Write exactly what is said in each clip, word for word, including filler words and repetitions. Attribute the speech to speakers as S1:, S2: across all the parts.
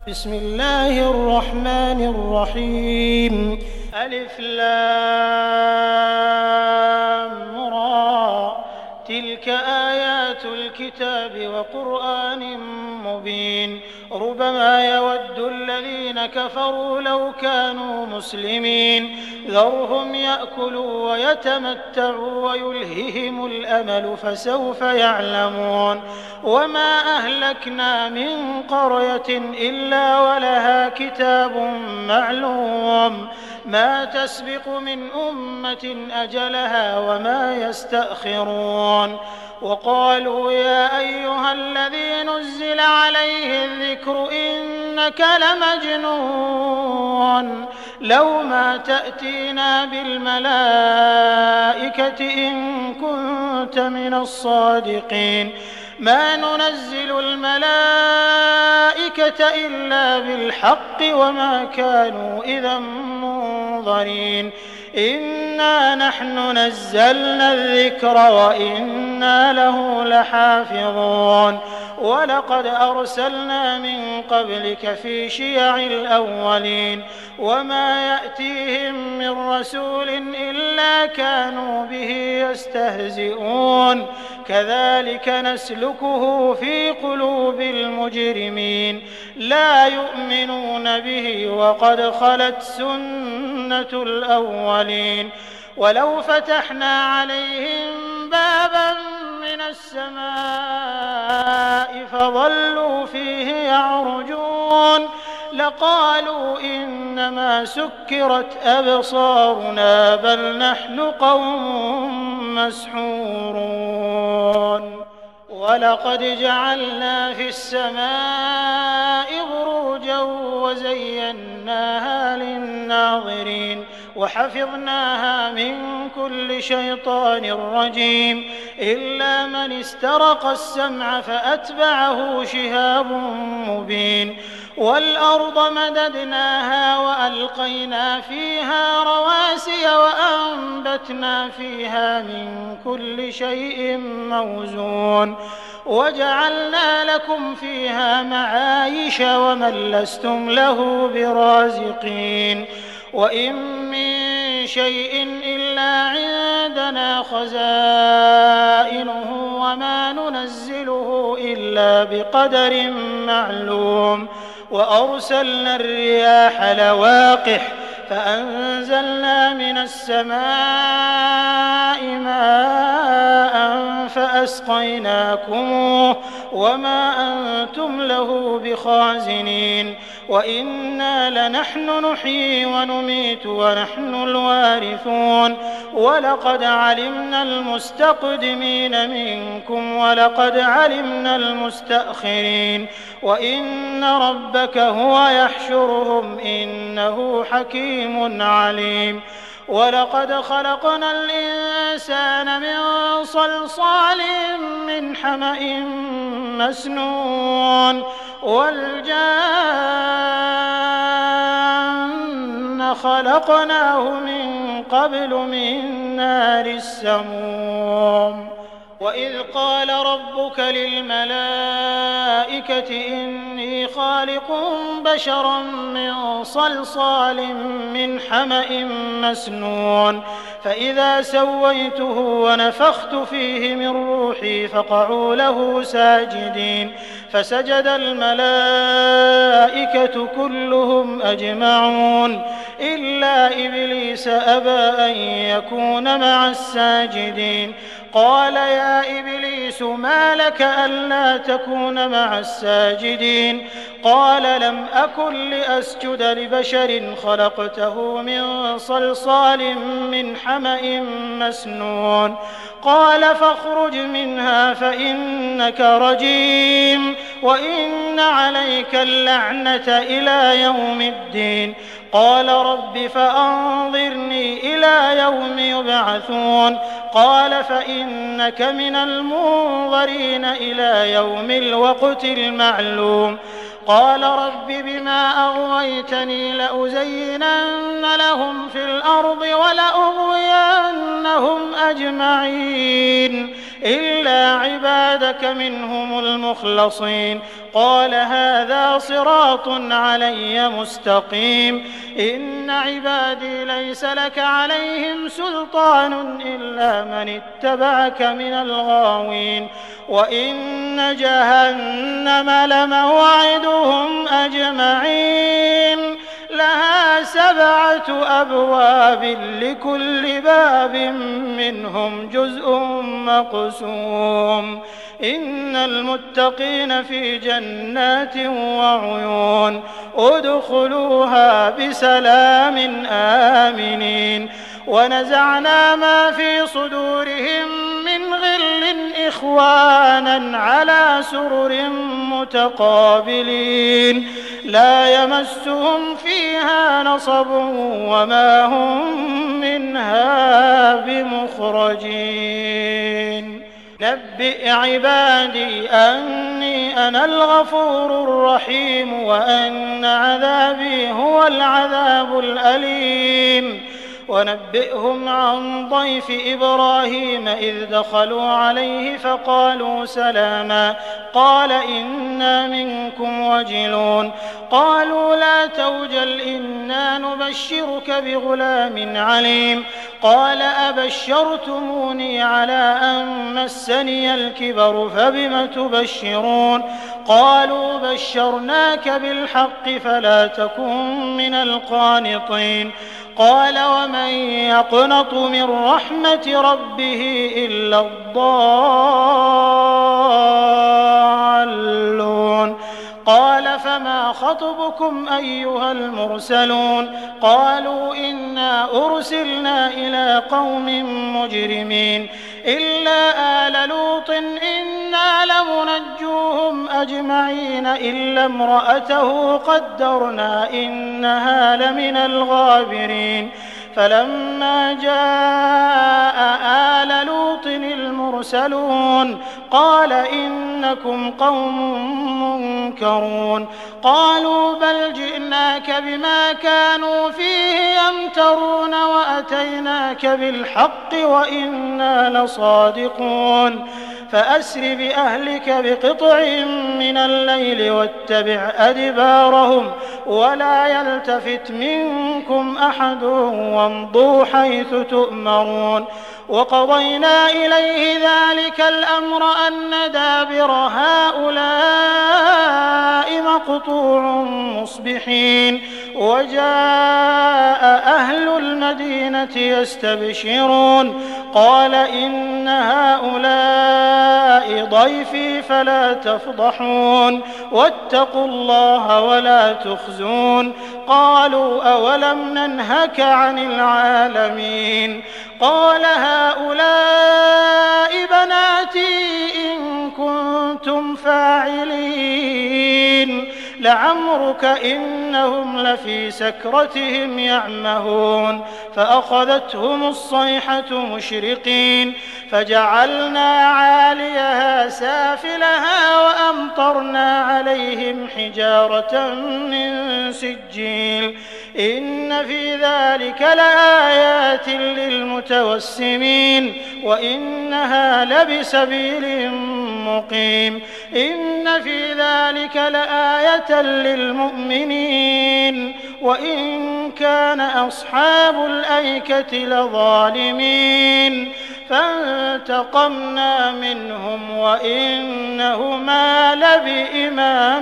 S1: بسم الله الرحمن الرحيم ألف لام را تلك آيات الكتاب وقرآن مبين ربما يود الذين كفروا لو كانوا مسلمين ذرهم يأكلوا ويتمتعوا ويلههم الأمل فسوف يعلمون وما أهلكنا من قرية إلا ولها كتاب معلوم ما تسبق من أمة أجلها وما يستأخرون وقالوا يا أيها الذي نزل عليه الذكر إنك لمجنون لو ما تأتينا بالملائكة إن كنت من الصادقين ما ننزل الملائكة إلا بالحق وما كانوا إذا منظرين إنا نحن نزلنا الذكر وإنا له لحافظون ولقد أرسلنا من قبلك في شيع الأولين وما يأتيهم من رسول إلا كانوا به يستهزئون كذلك نسلكه في قلوب المجرمين لا يؤمنون به وقد خلت سنة الأولين ولو فتحنا عليهم بابا من السماء فظلوا فيه يعرجون لقالوا إنما سكرت أبصارنا بل نحن قوم مسحورون ولقد جعلنا في السماء بروجا وزيناها للناظرين وحفظناها من كل شيطان رجيم إلا من استرق السمع فأتبعه شهاب مبين والأرض مددناها وألقينا فيها رواسي وأنبتنا فيها من كل شيء موزون وجعلنا لكم فيها معايش ومن لستم له برازقين وإن من شيء إلا عندنا خزائنه وما ننزله إلا بقدر معلوم وأرسلنا الرياح لواقح فأنزلنا من السماء ماء فأسقيناكموه وما أنتم له بخازنين وإنا لنحن نحيي ونميت ونحن الوارثون ولقد علمنا المستقدمين منكم ولقد علمنا المستأخرين وإن ربك هو يحشرهم إنه حكيم عليم ولقد خلقنا الإنسان من صلصال من حمأ مسنون والجان خلقناه من قبل من نار السموم وإذ قال ربك للملائكة إني خالق بشرا من صلصال من حمأ مسنون فإذا سويته ونفخت فيه من روحي فقعوا له ساجدين فسجد الملائكة كلهم أجمعون إلا إبليس أبى أن يكون مع الساجدين قال يا إبليس ما لك ألا تكون مع الساجدين قال لم أكن لأسجد لبشر خلقته من صلصال من حمأ مسنون قال فاخرج منها فإنك رجيم وإن عليك اللعنة إلى يوم الدين قال رب فأنظرني إلى يوم يبعثون قال فإنك من المنظرين إلى يوم الوقت المعلوم قال رب بما أغويتني لأزينن لهم في الأرض ولأغوينهم أجمعين إلا عبادك منهم المخلصين. قال هذا صراط علي مستقيم. إن عبادي ليس لك عليهم سلطان إلا من اتبعك من الغاوين. وإن جهنم لموعدهم أجمعين لها سبعة أبواب لكل باب منهم جزء مقسوم. إن المتقين في جنات وعيون ادخلوها بسلام آمنين. ونزعنا ما في صدورهم من غل إخوانا على سرر متقابلين لا يمسهم فيها نصب وما هم منها بمخرجين. نبئ عبادي أني أنا الغفور الرحيم وأن عذابي هو العذاب الأليم. ونبئهم عن ضيف إبراهيم إذ دخلوا عليه فقالوا سلاما قال إنا منكم وجلون. قالوا لا توجل إنا نبشرك بغلام عليم. قال أبشرتموني على أن مسني الكبر فبم تبشرون. قالوا بشرناك بالحق فلا تكن من القانطين. قال ومن يقنط من رحمة ربه إلا الضالون. قال فما خطبكم أيها المرسلون. قالوا إنا أرسلنا إلى قوم مجرمين إلا آل لوط إنا لمنجوهم أجمعين إلا امرأته قدرنا إنها لمن الغابرين. فلما جاء آل لوط المرسلون قال إنكم قوم منكرون. قالوا بل جئناك بما كانوا فيه يمترون وأتيناك بالحق وإنا لصادقون. فأسر بأهلك بقطع من الليل واتبع أدبارهم ولا يلتفت منكم أحد وامضوا حيث تؤمرون. وقضينا إليه ذلك الأمر أن دابر هؤلاء مقطوع مصبحين. وجاء أهل المدينة يستبشرون قال إن هؤلاء ضيفي فلا تفضحون واتقوا الله ولا تخزون. قالوا أولم ننهك عن العالمين. قال هؤلاء بناتي إن كنتم فاعلين لعمرك إنهم لفي سكرتهم يعمهون. فأخذتهم الصيحة مشرقين فجعلنا عاليها سافلها وأمطرنا عليهم حجارة من سجيل. إن في ذلك لآيات للمتوسمين وإنها لبسبيل مقيم. إن في ذلك لآية للمؤمنين وإن كان أصحاب الأيكة لظالمين. فانتقمنا منهم وإنهما لبإمام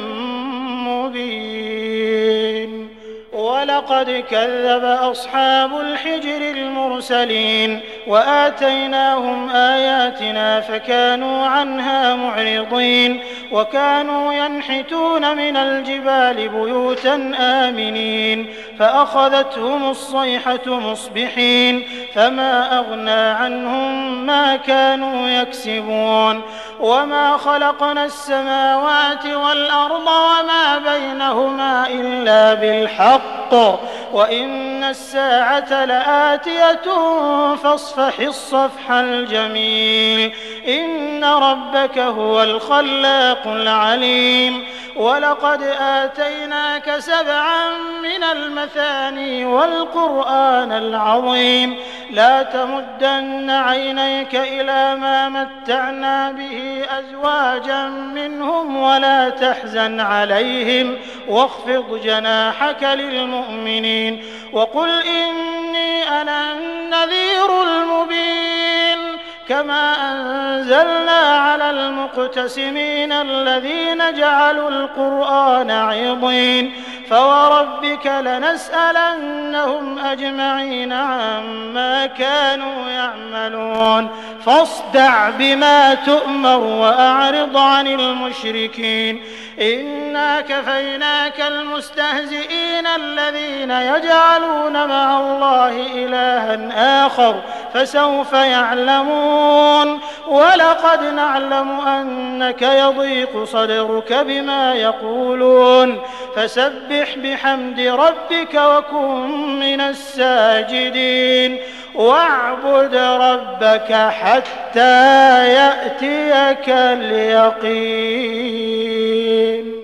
S1: مبين. ولقد كذب أصحاب الحجر المرسلين وآتيناهم آياتنا فكانوا عنها معرضين. وكانوا ينحتون من الجبال بيوتا آمنين فأخذتهم الصيحة مصبحين فما أغنى عنهم ما كانوا يكسبون. وما خلقنا السماوات والأرض وما بينهما إلا بالحق وإن الساعة لآتية فاصفح الصفح الجميل. إن ربك هو الخلاق العليم. ولقد آتيناك سبعا من المثاني والقرآن العظيم لا تمدن عينيك إلى ما متعنا به أزواجا منهم ولا تحزن عليهم واخفض جناحك للمؤمنين وقل إني أنا النذير المبين كما أنزلنا على المقتسمين الذين جعلوا القرآن عضين فوربك لنسألنهم أجمعين عما كانوا يعملون فاصدع بما تؤمر وأعرض عن المشركين إنا كفيناك المستهزئين الذين يجعلون مع الله إلها آخر فسوف يعلمون ولقد نعلم أنك يضيق صدرك بما يقولون فسبح بحمد ربك وكن من الساجدين واعبد ربك حتى يأتيك اليقين.